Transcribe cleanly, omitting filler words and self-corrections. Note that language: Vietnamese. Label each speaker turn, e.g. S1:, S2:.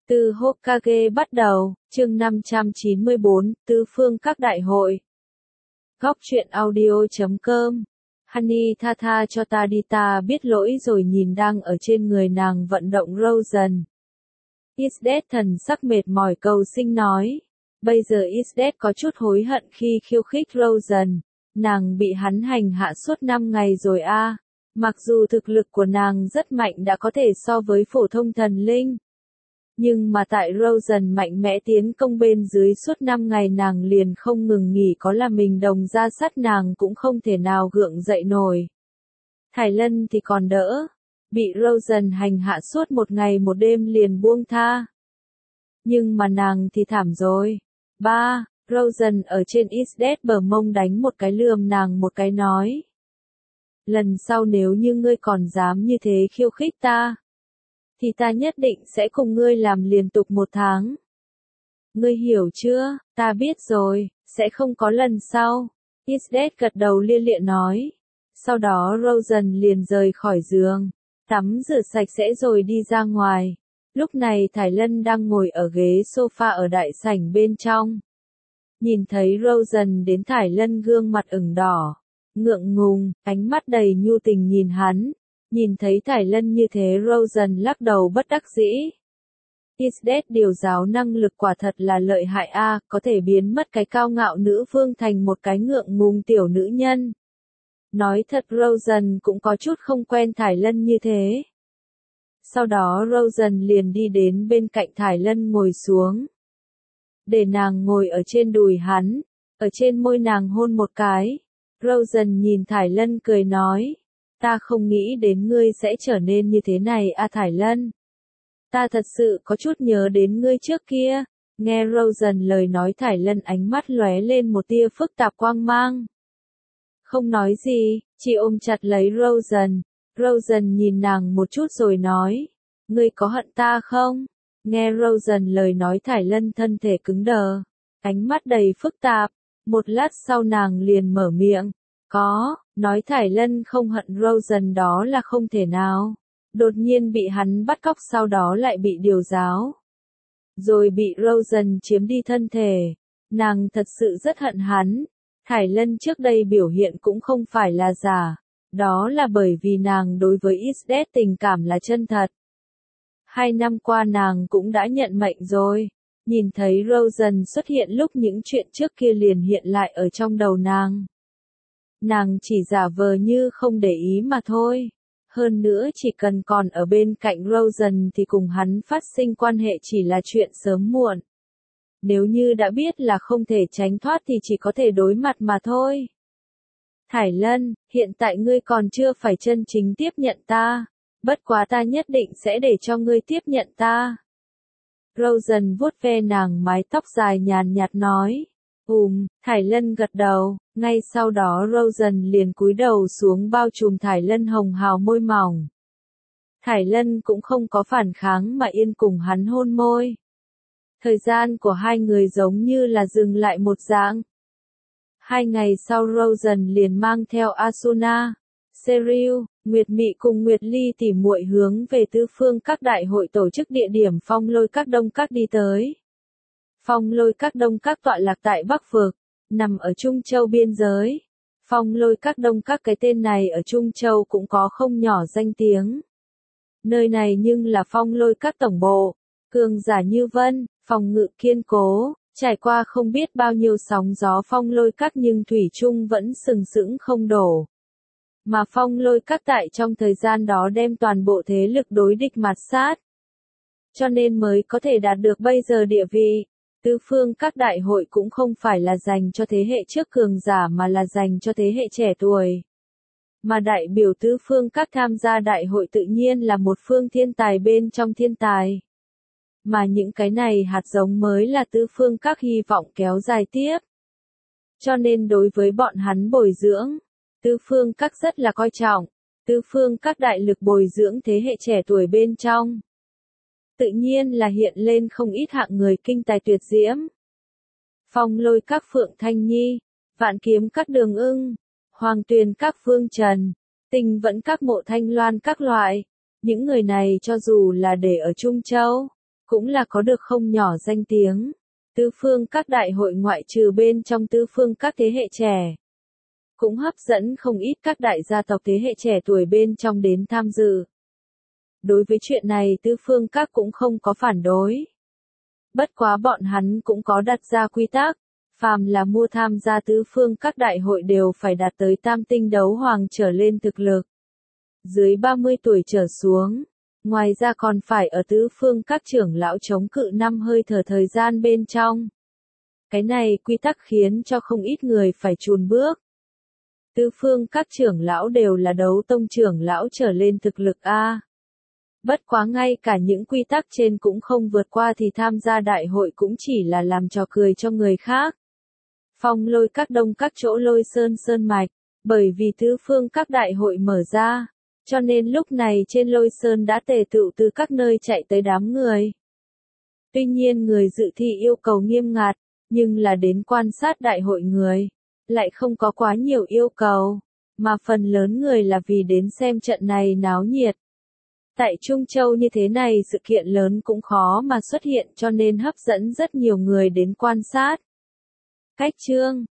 S1: Từ Hokage bắt đầu, chương 594, tứ phương các đại hội. Góc truyện audio.com. Honey tha tha cho ta đi, ta biết lỗi rồi. Nhìn đang ở trên người nàng vận động Rosen. Isdet thần sắc mệt mỏi cầu xin nói. Bây giờ Isdet có chút hối hận khi khiêu khích Rosen. Nàng bị hắn hành hạ suốt 5 ngày rồi a. Mặc dù thực lực của nàng rất mạnh, đã có thể so với phổ thông thần linh. Nhưng mà tại Rosen mạnh mẽ tiến công bên dưới suốt 5 ngày, nàng liền không ngừng nghỉ, có là mình đồng ra sắt nàng cũng không thể nào gượng dậy nổi. Thải Lân thì còn đỡ, bị Rosen hành hạ suốt 1 ngày 1 đêm liền buông tha. Nhưng mà nàng thì thảm rồi. Rosen ở trên Isdet bờ mông đánh một cái, lườm nàng một cái nói. Lần sau nếu như ngươi còn dám như thế khiêu khích ta, thì ta nhất định sẽ cùng ngươi làm liên tục 1 tháng. Ngươi hiểu chưa? Ta biết rồi, sẽ không có lần sau. Isdet gật đầu lia lịa nói. Sau đó Rosen liền rời khỏi giường, tắm rửa sạch sẽ rồi đi ra ngoài. Lúc này Thải Lân đang ngồi ở ghế sofa ở đại sảnh bên trong. Nhìn thấy Rosen đến, Thải Lân gương mặt ửng đỏ, ngượng ngùng, ánh mắt đầy nhu tình nhìn hắn. Nhìn thấy Thải Lân như thế, Rosen lắc đầu bất đắc dĩ. Isdet điều giáo năng lực quả thật là lợi hại a, có thể biến mất cái cao ngạo nữ vương thành một cái ngượng ngùng tiểu nữ nhân. Nói thật Rosen cũng có chút không quen Thải Lân như thế. Sau đó Rosen liền đi đến bên cạnh Thải Lân ngồi xuống. Để nàng ngồi ở trên đùi hắn, ở trên môi nàng hôn một cái. Rosen nhìn Thải Lân cười nói. Ta không nghĩ đến ngươi sẽ trở nên như thế này a Thải Lân. Ta thật sự có chút nhớ đến ngươi trước kia. Nghe Rosen lời nói, Thải Lân ánh mắt lóe lên một tia phức tạp quang mang. Không nói gì, chỉ ôm chặt lấy Rosen. Rosen nhìn nàng một chút rồi nói. Ngươi có hận ta không? Nghe Rosen lời nói, Thải Lân thân thể cứng đờ, ánh mắt đầy phức tạp. Một lát sau nàng liền mở miệng. Có, nói Thải Lân không hận Rosen đó là không thể nào. Đột nhiên bị hắn bắt cóc, sau đó lại bị điều giáo. Rồi bị Rosen chiếm đi thân thể. Nàng thật sự rất hận hắn. Thải Lân trước đây biểu hiện cũng không phải là giả. Đó là bởi vì nàng đối với Isdet tình cảm là chân thật. 2 năm qua nàng cũng đã nhận mệnh rồi. Nhìn thấy Rosen xuất hiện, lúc những chuyện trước kia liền hiện lại ở trong đầu nàng. Nàng chỉ giả vờ như không để ý mà thôi. Hơn nữa chỉ cần còn ở bên cạnh Rosen thì cùng hắn phát sinh quan hệ chỉ là chuyện sớm muộn. Nếu như đã biết là không thể tránh thoát thì chỉ có thể đối mặt mà thôi. Thải Lân, hiện tại ngươi còn chưa phải chân chính tiếp nhận ta. Bất quá ta nhất định sẽ để cho ngươi tiếp nhận ta. Rosen vuốt ve nàng mái tóc dài nhàn nhạt nói. Thải Lân gật đầu. Ngay sau đó Rosen liền cúi đầu xuống bao trùm Thải Lân hồng hào môi mỏng. Thải Lân cũng không có phản kháng mà yên cùng hắn hôn môi. Thời gian của hai người giống như là dừng lại một dạng. 2 ngày sau Rosen liền mang theo Asuna, Serial, Nguyệt Mị cùng Nguyệt Ly tỉ muội hướng về tứ phương các đại hội tổ chức địa điểm Phong Lôi Các Đông Các đi tới. Phong Lôi Các Đông Các tọa lạc tại Bắc Vực, nằm ở Trung Châu biên giới. Phong Lôi Các Đông Các, cái tên này ở Trung Châu cũng có không nhỏ danh tiếng. Nơi này nhưng là Phong Lôi Các tổng bộ, cường giả như vân, phòng ngự kiên cố, trải qua không biết bao nhiêu sóng gió Phong Lôi Các nhưng thủy chung vẫn sừng sững không đổ. Mà Phong Lôi Các tại trong thời gian đó đem toàn bộ thế lực đối địch mạt sát. Cho nên mới có thể đạt được bây giờ địa vị. Tứ phương các đại hội cũng không phải là dành cho thế hệ trước cường giả mà là dành cho thế hệ trẻ tuổi. Mà đại biểu tứ phương các tham gia đại hội tự nhiên là một phương thiên tài bên trong thiên tài. Mà những cái này hạt giống mới là tứ phương các hy vọng kéo dài tiếp. Cho nên đối với bọn hắn bồi dưỡng, tứ phương các rất là coi trọng. Tứ phương các đại lực bồi dưỡng thế hệ trẻ tuổi bên trong. Tự nhiên là hiện lên không ít hạng người kinh tài tuyệt diễm. Phong Lôi Các Phượng Thanh Nhi, Vạn Kiếm Các Đường Ưng, Hoàng Tuyền Các Vương Trần, Tình Vẫn Các Mộ Thanh Loan các loại. Những người này cho dù là để ở Trung Châu, cũng là có được không nhỏ danh tiếng. Tứ phương các đại hội ngoại trừ bên trong tứ phương các thế hệ trẻ, cũng hấp dẫn không ít các đại gia tộc thế hệ trẻ tuổi bên trong đến tham dự. Đối với chuyện này tứ phương các cũng không có phản đối. Bất quá bọn hắn cũng có đặt ra quy tắc, phàm là mua tham gia tứ phương các đại hội đều phải đạt tới tam tinh đấu hoàng trở lên thực lực. Dưới 30 tuổi trở xuống. Ngoài ra còn phải ở tứ phương các trưởng lão chống cự 5 hơi thở thời gian bên trong. Cái này quy tắc khiến cho không ít người phải chùn bước. Tứ phương các trưởng lão đều là đấu tông trưởng lão trở lên thực lực A. Bất quá ngay cả những quy tắc trên cũng không vượt qua thì tham gia đại hội cũng chỉ là làm trò cười cho người khác. Phong lôi các đông các chỗ lôi sơn mạch, bởi vì tứ phương các đại hội mở ra. Cho nên lúc này trên lôi sơn đã tề tựu từ các nơi chạy tới đám người. Tuy nhiên người dự thi yêu cầu nghiêm ngặt, nhưng là đến quan sát đại hội người, lại không có quá nhiều yêu cầu, mà phần lớn người là vì đến xem trận này náo nhiệt. Tại Trung Châu như thế này sự kiện lớn cũng khó mà xuất hiện cho nên hấp dẫn rất nhiều người đến quan sát. Cách chương